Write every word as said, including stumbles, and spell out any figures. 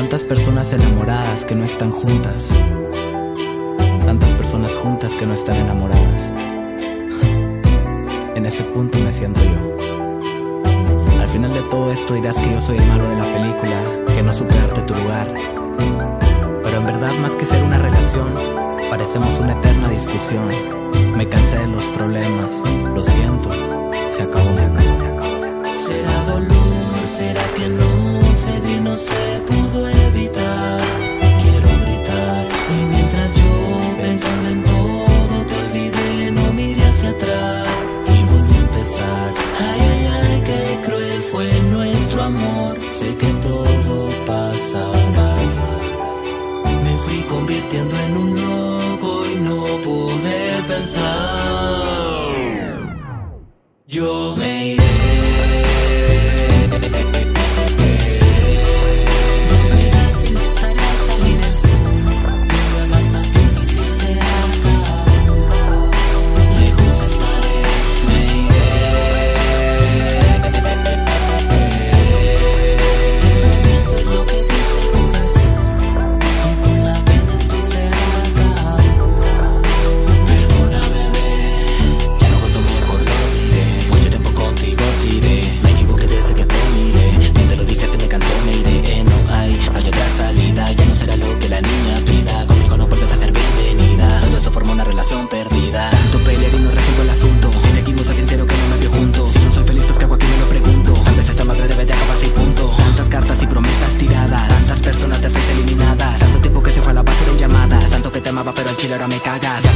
Tantas personas enamoradas que no están juntas, tantas personas juntas que no están enamoradas. En ese punto me siento yo. Al final de todo esto dirás que yo soy el malo de la película, que no supe darte tu lugar. Pero en verdad, más que ser una relación, parecemos una eterna discusión. Me cansé de los problemas, lo siento, se acabó. ¿Será dolor? ¿Será que no se dio y no se pudo evitar? Quiero gritar y mientras yo pensando en todo te olvidé, no miré hacia atrás y volví a empezar. Ay, ay, ay, qué cruel fue nuestro amor. Sé que todo pasará. Me fui convirtiendo en un loco y no pude pensar. Yo me iré. Perdida. Tanto pelear y no resuelvo el asunto. Si seguimos a sincero que no me vio juntos. Si no soy feliz, pues que hago aquí me lo pregunto. Tal vez esta madre debe de acabarse y punto. Tantas cartas y promesas tiradas, tantas personas te fuiste eliminadas, tanto tiempo que se fue a la basura en llamadas, tanto que te amaba pero al chile ahora me cagas.